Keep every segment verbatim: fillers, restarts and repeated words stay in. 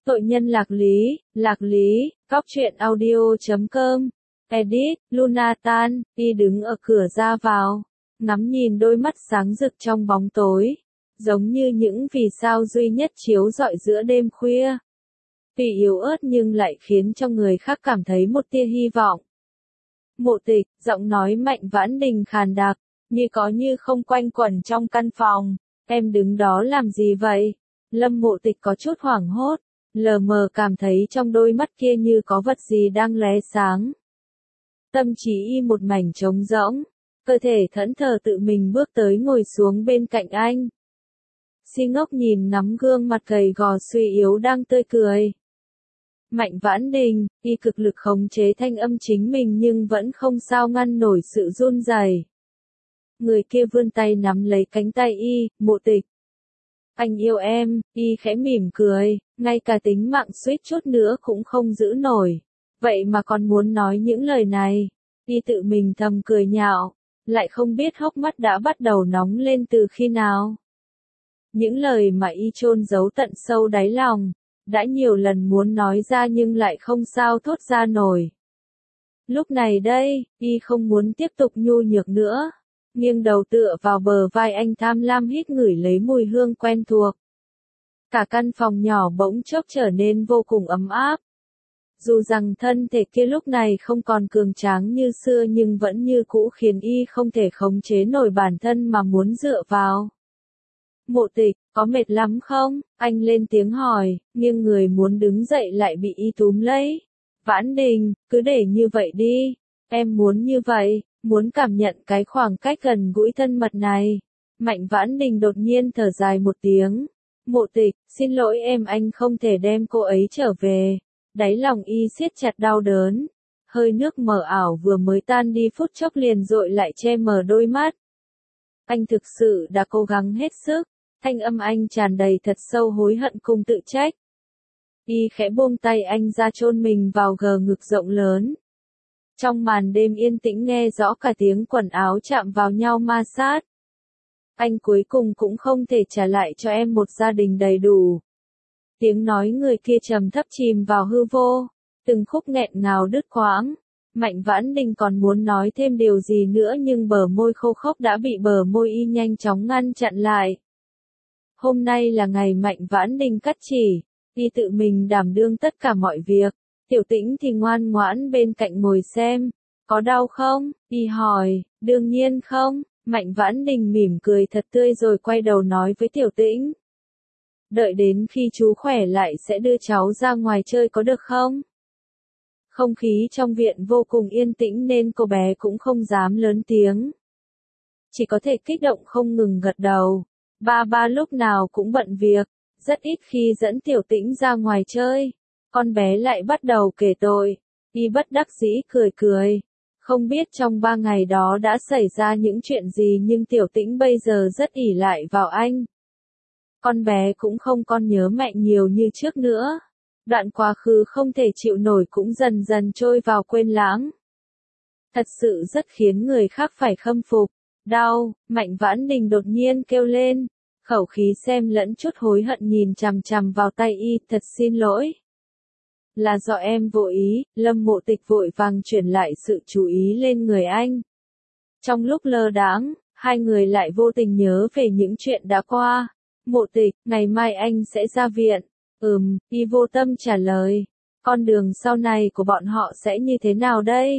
Tội nhân Lạc Lý, Lạc Lý, Cóc truyện audio chấm com, edit, Lunatan, y đứng ở cửa ra vào, ngắm nhìn đôi mắt sáng rực trong bóng tối, giống như những vì sao duy nhất chiếu rọi giữa đêm khuya. Tuy yếu ớt nhưng lại khiến cho người khác cảm thấy một tia hy vọng. Mộ Tịch, giọng nói Mạnh Vãn Đình khàn đặc, như có như không quanh quẩn trong căn phòng. Em đứng đó làm gì vậy? Lâm Mộ Tịch có chút hoảng hốt, lờ mờ cảm thấy trong đôi mắt kia như có vật gì đang lóe sáng. Tâm trí y một mảnh trống rỗng, cơ thể thẫn thờ tự mình bước tới ngồi xuống bên cạnh anh. Si ngốc nhìn ngắm gương mặt gầy gò suy yếu đang tươi cười. Mạnh Vãn Đình, y cực lực khống chế thanh âm chính mình nhưng vẫn không sao ngăn nổi sự run rẩy. Người kia vươn tay nắm lấy cánh tay y, Mộ Tịch. Anh yêu em, y khẽ mỉm cười, ngay cả tính mạng suýt chút nữa cũng không giữ nổi. Vậy mà còn muốn nói những lời này, y tự mình thầm cười nhạo, lại không biết hốc mắt đã bắt đầu nóng lên từ khi nào. Những lời mà y chôn giấu tận sâu đáy lòng, đã nhiều lần muốn nói ra nhưng lại không sao thốt ra nổi. Lúc này đây, y không muốn tiếp tục nhu nhược nữa, nghiêng đầu tựa vào bờ vai anh tham lam hít ngửi lấy mùi hương quen thuộc. Cả căn phòng nhỏ bỗng chốc trở nên vô cùng ấm áp. Dù rằng thân thể kia lúc này không còn cường tráng như xưa nhưng vẫn như cũ khiến y không thể khống chế nổi bản thân mà muốn dựa vào. Mộ Tịch, có mệt lắm không? Anh lên tiếng hỏi, nhưng người muốn đứng dậy lại bị y túm lấy. Vãn Đình, cứ để như vậy đi. Em muốn như vậy, muốn cảm nhận cái khoảng cách gần gũi thân mật này. Mạnh Vãn Đình đột nhiên thở dài một tiếng. Mộ Tịch, xin lỗi em, anh không thể đem cô ấy trở về. Đáy lòng y siết chặt đau đớn. Hơi nước mờ ảo vừa mới tan đi phút chốc liền dội lại che mờ đôi mắt. Anh thực sự đã cố gắng hết sức. Thanh âm anh tràn đầy thật sâu hối hận cùng tự trách. Y khẽ buông tay anh ra chôn mình vào gờ ngực rộng lớn. Trong màn đêm yên tĩnh nghe rõ cả tiếng quần áo chạm vào nhau ma sát. Anh cuối cùng cũng không thể trả lại cho em một gia đình đầy đủ. Tiếng nói người kia trầm thấp chìm vào hư vô, từng khúc nghẹn ngào đứt quãng. Mạnh Vãn Đình còn muốn nói thêm điều gì nữa nhưng bờ môi khô khốc đã bị bờ môi y nhanh chóng ngăn chặn lại. Hôm nay là ngày Mạnh Vãn Đình cắt chỉ, y tự mình đảm đương tất cả mọi việc. Tiểu Tĩnh thì ngoan ngoãn bên cạnh ngồi xem. Có đau không? Y hỏi. Đương nhiên không. Mạnh Vãn Đình mỉm cười thật tươi rồi quay đầu nói với Tiểu Tĩnh. Đợi đến khi chú khỏe lại sẽ đưa cháu ra ngoài chơi có được không? Không khí trong viện vô cùng yên tĩnh nên cô bé cũng không dám lớn tiếng. Chỉ có thể kích động không ngừng gật đầu. Ba ba lúc nào cũng bận việc, rất ít khi dẫn Tiểu Tĩnh ra ngoài chơi. Con bé lại bắt đầu kể tội. Y bất đắc dĩ cười cười. Không biết trong ba ngày đó đã xảy ra những chuyện gì nhưng Tiểu Tĩnh bây giờ rất ỷ lại vào anh. Con bé cũng không còn nhớ mẹ nhiều như trước nữa. Đoạn quá khứ không thể chịu nổi cũng dần dần trôi vào quên lãng. Thật sự rất khiến người khác phải khâm phục. Đau, Mạnh Vãn Đình đột nhiên kêu lên. Khẩu khí xem lẫn chút hối hận nhìn chằm chằm vào tay y, thật xin lỗi. Là do em vô ý, Lâm Mộ Tịch vội vàng chuyển lại sự chú ý lên người anh. Trong lúc lơ đãng, hai người lại vô tình nhớ về những chuyện đã qua. Mộ Tịch, ngày mai anh sẽ ra viện. Ừm, y vô tâm trả lời. Con đường sau này của bọn họ sẽ như thế nào đây?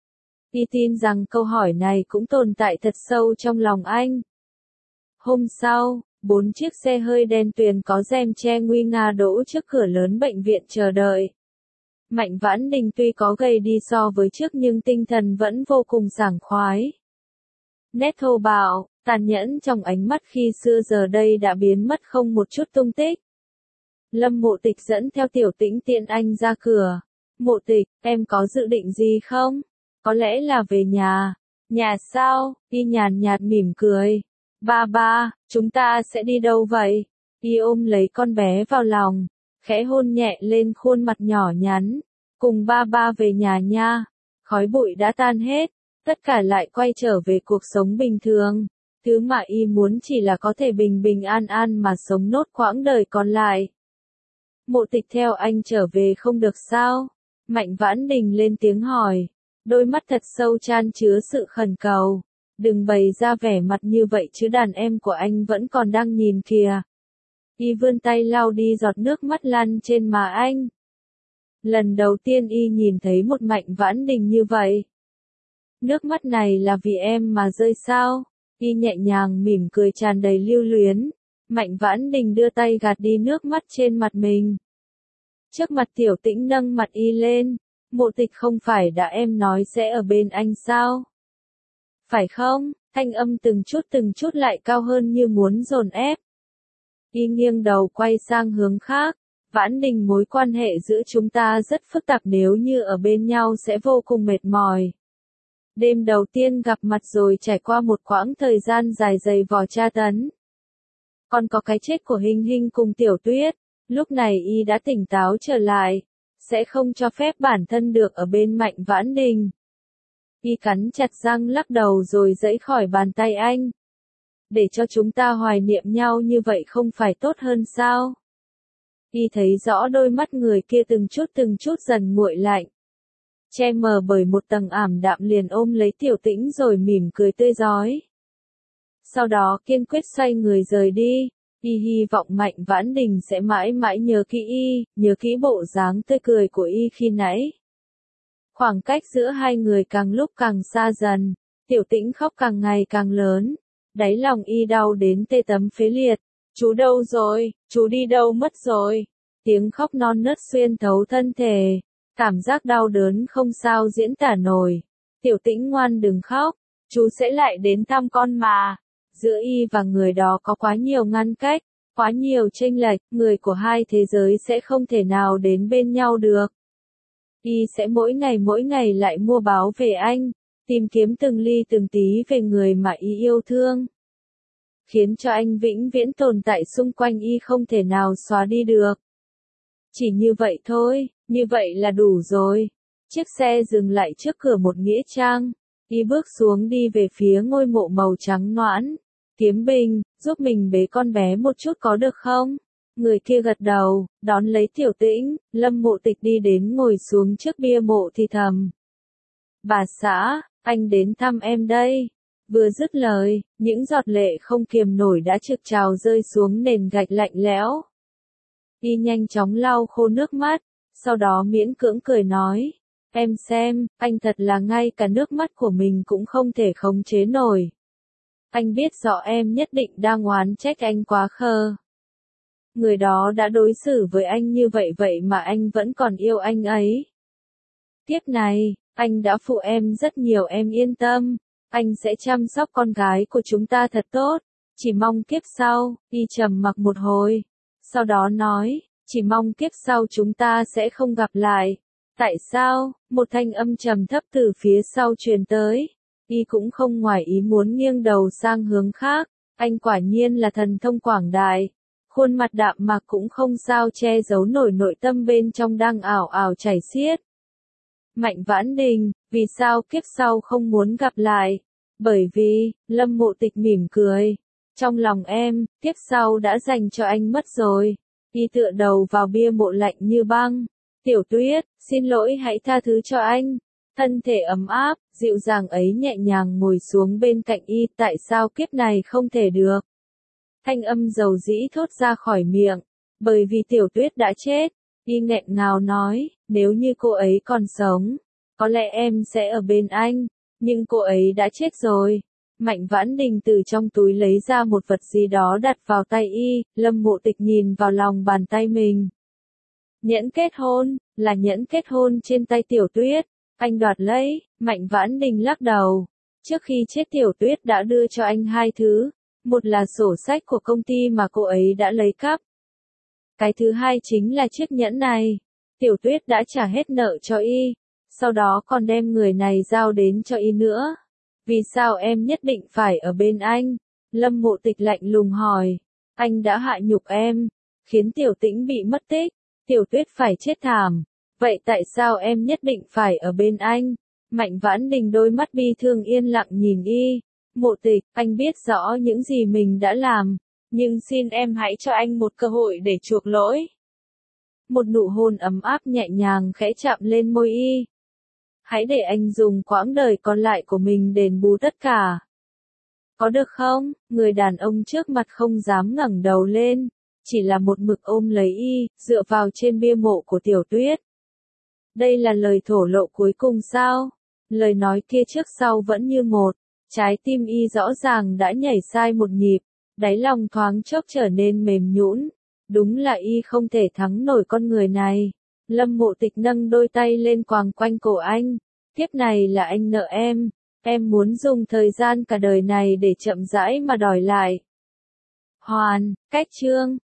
Y tin rằng câu hỏi này cũng tồn tại thật sâu trong lòng anh. Hôm sau, bốn chiếc xe hơi đen tuyền có rèm che nguy nga đỗ trước cửa lớn bệnh viện chờ đợi. Mạnh Vãn Đình tuy có gầy đi so với trước nhưng tinh thần vẫn vô cùng sảng khoái. Nét thô bạo, tàn nhẫn trong ánh mắt khi xưa giờ đây đã biến mất không một chút tung tích. Lâm Mộ Tịch dẫn theo Tiểu Tĩnh tiện anh ra cửa. Mộ Tịch, em có dự định gì không? Có lẽ là về nhà. Nhà sao? Y nhàn nhạt mỉm cười. Ba ba, chúng ta sẽ đi đâu vậy? Y ôm lấy con bé vào lòng, khẽ hôn nhẹ lên khuôn mặt nhỏ nhắn. Cùng ba ba về nhà nha. Khói bụi đã tan hết, tất cả lại quay trở về cuộc sống bình thường. Thứ mà y muốn chỉ là có thể bình bình an an mà sống nốt quãng đời còn lại. Mộ Tịch theo anh trở về không được sao? Mạnh Vãn Đình lên tiếng hỏi, đôi mắt thật sâu chan chứa sự khẩn cầu. Đừng bày ra vẻ mặt như vậy chứ đàn em của anh vẫn còn đang nhìn kìa. Y vươn tay lau đi giọt nước mắt lăn trên má anh. Lần đầu tiên Y nhìn thấy một Mạnh Vãn Đình như vậy. Nước mắt này là vì em mà rơi sao? Y nhẹ nhàng mỉm cười tràn đầy lưu luyến. Mạnh Vãn Đình đưa tay gạt đi nước mắt trên mặt mình. Trước mặt Tiểu Tĩnh nâng mặt Y lên. Mộ Tịch không phải đã em nói sẽ ở bên anh sao? Phải không? Thanh âm từng chút từng chút lại cao hơn như muốn dồn ép. Y nghiêng đầu quay sang hướng khác. Vãn Đình, mối quan hệ giữa chúng ta rất phức tạp, nếu như ở bên nhau sẽ vô cùng mệt mỏi. Đêm đầu tiên gặp mặt rồi trải qua một quãng thời gian dài dày vò tra tấn. Còn có cái chết của Hình Hình cùng Tiểu Tuyết. Lúc này Y đã tỉnh táo trở lại. Sẽ không cho phép bản thân được ở bên Mạnh Vãn Đình. Y cắn chặt răng lắc đầu rồi giãy khỏi bàn tay anh. Để cho chúng ta hoài niệm nhau như vậy không phải tốt hơn sao? Y thấy rõ đôi mắt người kia từng chút từng chút dần nguội lạnh. Che mờ bởi một tầng ảm đạm, liền ôm lấy Tiểu Tĩnh rồi mỉm cười tươi rói. Sau đó kiên quyết xoay người rời đi. Y hy vọng Mạnh Vãn Đình sẽ mãi mãi nhớ kỹ Y, nhớ kỹ bộ dáng tươi cười của Y khi nãy. Khoảng cách giữa hai người càng lúc càng xa dần. Tiểu Tĩnh khóc càng ngày càng lớn. Đáy lòng Y đau đến tê tấm phế liệt. Chú đâu rồi? Chú đi đâu mất rồi? Tiếng khóc non nớt xuyên thấu thân thể. Cảm giác đau đớn không sao diễn tả nổi. Tiểu Tĩnh ngoan đừng khóc. Chú sẽ lại đến thăm con mà. Giữa Y và người đó có quá nhiều ngăn cách, quá nhiều chênh lệch, người của hai thế giới sẽ không thể nào đến bên nhau được. Y sẽ mỗi ngày mỗi ngày lại mua báo về anh, tìm kiếm từng ly từng tí về người mà Y yêu thương. Khiến cho anh vĩnh viễn tồn tại xung quanh Y, không thể nào xóa đi được. Chỉ như vậy thôi, như vậy là đủ rồi. Chiếc xe dừng lại trước cửa một nghĩa trang. Y bước xuống đi về phía ngôi mộ màu trắng nõn. Kiếm Bình, giúp mình bế con bé một chút có được không? Người kia gật đầu, đón lấy Tiểu Tĩnh. Lâm Mộ Tịch đi đến ngồi xuống trước bia mộ thì thầm. Bà xã, anh đến thăm em đây. Vừa dứt lời, những giọt lệ không kiềm nổi đã trực trào rơi xuống nền gạch lạnh lẽo. Y nhanh chóng lau khô nước mắt, sau đó miễn cưỡng cười nói. Em xem, anh thật là ngay cả nước mắt của mình cũng không thể khống chế nổi. Anh biết rõ em nhất định đang oán trách anh quá khờ. Người đó đã đối xử với anh như vậy vậy mà anh vẫn còn yêu anh ấy. Kiếp này, anh đã phụ em rất nhiều, em yên tâm. Anh sẽ chăm sóc con gái của chúng ta thật tốt. Chỉ mong kiếp sau. Y trầm mặc một hồi. Sau đó nói, chỉ mong kiếp sau chúng ta sẽ không gặp lại. Tại sao? Một thanh âm trầm thấp từ phía sau truyền tới. Y cũng không ngoài ý muốn nghiêng đầu sang hướng khác. Anh quả nhiên là thần thông quảng đại. Khuôn mặt đạm mạc cũng không sao che giấu nổi nội tâm bên trong đang ảo ảo chảy xiết. Mạnh Vãn Đình, vì sao kiếp sau không muốn gặp lại? Bởi vì, Lâm Mộ Tịch mỉm cười. Trong lòng em, kiếp sau đã dành cho anh mất rồi. Y tựa đầu vào bia mộ lạnh như băng. Tiểu Tuyết, xin lỗi, hãy tha thứ cho anh. Thân thể ấm áp, dịu dàng ấy nhẹ nhàng ngồi xuống bên cạnh Y. Tại sao kiếp này không thể được? Thanh âm dầu dĩ thốt ra khỏi miệng. Bởi vì Tiểu Tuyết đã chết. Y nghẹn ngào nói, nếu như cô ấy còn sống, có lẽ em sẽ ở bên anh. Nhưng cô ấy đã chết rồi. Mạnh Vãn Đình từ trong túi lấy ra một vật gì đó đặt vào tay Y. Lâm Mộ Tịch nhìn vào lòng bàn tay mình. Nhẫn kết hôn, là nhẫn kết hôn trên tay Tiểu Tuyết. Anh đoạt lấy. Mạnh Vãn Đình lắc đầu. Trước khi chết Tiểu Tuyết đã đưa cho anh hai thứ. Một là sổ sách của công ty mà cô ấy đã lấy cắp. Cái thứ hai chính là chiếc nhẫn này. Tiểu Tuyết đã trả hết nợ cho Y. Sau đó còn đem người này giao đến cho Y nữa. Vì sao em nhất định phải ở bên anh? Lâm Mộ Tịch lạnh lùng hỏi. Anh đã hạ nhục em, khiến Tiểu Tĩnh bị mất tích. Tiểu Tuyết phải chết thảm. Vậy tại sao em nhất định phải ở bên anh? Mạnh Vãn Đình đôi mắt bi thương yên lặng nhìn Y. Mộ Tịch, anh biết rõ những gì mình đã làm. Nhưng xin em hãy cho anh một cơ hội để chuộc lỗi. một nụ hôn ấm áp nhẹ nhàng khẽ chạm lên môi y. Hãy để anh dùng quãng đời còn lại của mình đền bù tất cả. Có được không? Người đàn ông trước mặt không dám ngẩng đầu lên, chỉ là một mực ôm lấy y, dựa vào trên bia mộ của Tiểu Tuyết. Đây là lời thổ lộ cuối cùng sao? Lời nói kia trước sau vẫn như một, trái tim y rõ ràng đã nhảy sai một nhịp, đáy lòng thoáng chốc trở nên mềm nhũn. Đúng là y không thể thắng nổi con người này. Lâm Mộ Tịch nâng đôi tay lên quàng quanh cổ anh. Kiếp này là anh nợ em, em muốn dùng thời gian cả đời này để chậm rãi mà đòi lại. Hoàn, cách chương